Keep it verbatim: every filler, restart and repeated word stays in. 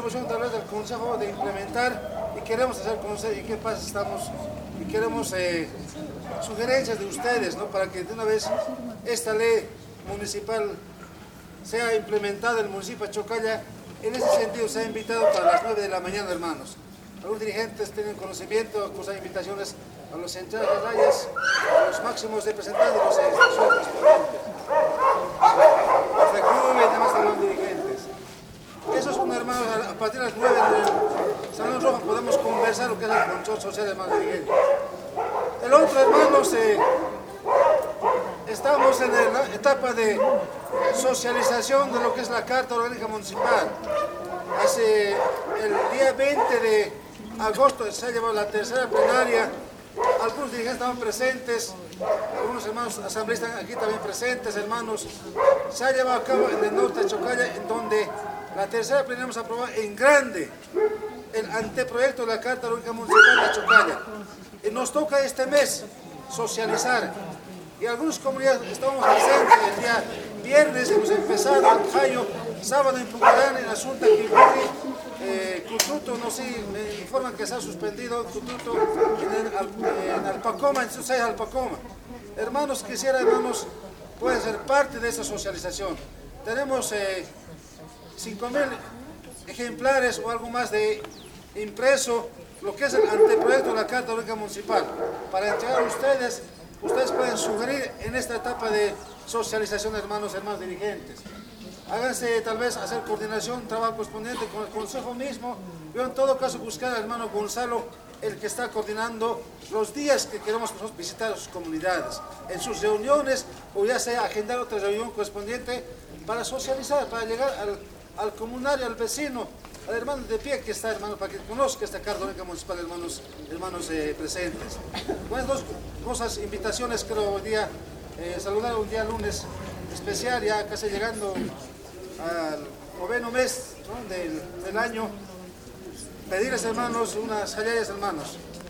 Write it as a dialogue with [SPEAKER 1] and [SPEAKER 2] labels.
[SPEAKER 1] atribución tal vez del Consejo de implementar y queremos hacer conocer y qué pasa estamos y queremos eh, sugerencias de ustedes, ¿no? Para que de una vez esta ley municipal sea implementada en el municipio de Chocalla. En ese sentido se ha invitado para las nueve de la mañana, hermanos. Algunos dirigentes tienen conocimiento, pues hay invitaciones a los centrales de rayas, a los máximos representantes de los instituciones correspondientes, los de club y demás de los dirigentes. Eso es un hermano, a partir de las nueve en el Salón Rojo podemos conversar lo que es el control social de hermanos dirigentes. El otro, hermanos, eh, estamos en la etapa de socialización de lo que es la Carta Orgánica Municipal. Hace el día veinte de agosto se ha llevado la tercera plenaria. Algunos dirigentes estaban presentes, algunos hermanos asambleístas aquí también presentes, hermanos. Se ha llevado a cabo en el norte de Chocalla, en donde la tercera plenaria hemos aprobado en grande el anteproyecto de la Carta Orgánica Municipal de Chocalla. Y nos toca este mes socializar. Y algunas comunidades estamos presentes el día viernes, hemos empezado el Jayo, sábado en Pucarán, en Asunta, Quiburi, eh, Cututo, no sé, me informan que se ha suspendido Cututo en, el, en Alpacoma, en Susay Alpacoma. Hermanos, quisiera, hermanos, pueden ser parte de esa socialización. Tenemos eh, cinco mil ejemplares o algo más de impreso, lo que es el anteproyecto de la Carta Orgánica Municipal, para entregar a ustedes. Ustedes pueden sugerir en esta etapa de socialización, hermanos, hermanos dirigentes. Háganse tal vez hacer coordinación, trabajo correspondiente con el Consejo mismo. Yo en todo caso buscar al hermano Gonzalo, el que está coordinando los días que queremos visitar a sus comunidades, en sus reuniones, o ya sea agendar otra reunión correspondiente para socializar, para llegar al, al comunario, al vecino, al hermano de pie que está, hermano, para que conozca esta Carta Orgánica Municipal, hermanos, hermanos eh, presentes. Bueno, dos cosas, invitaciones, creo hoy día, eh, saludar un día lunes especial, ya casi llegando al noveno mes, ¿no? del, del año. Pedirles, hermanos, unas hallayas, hermanos.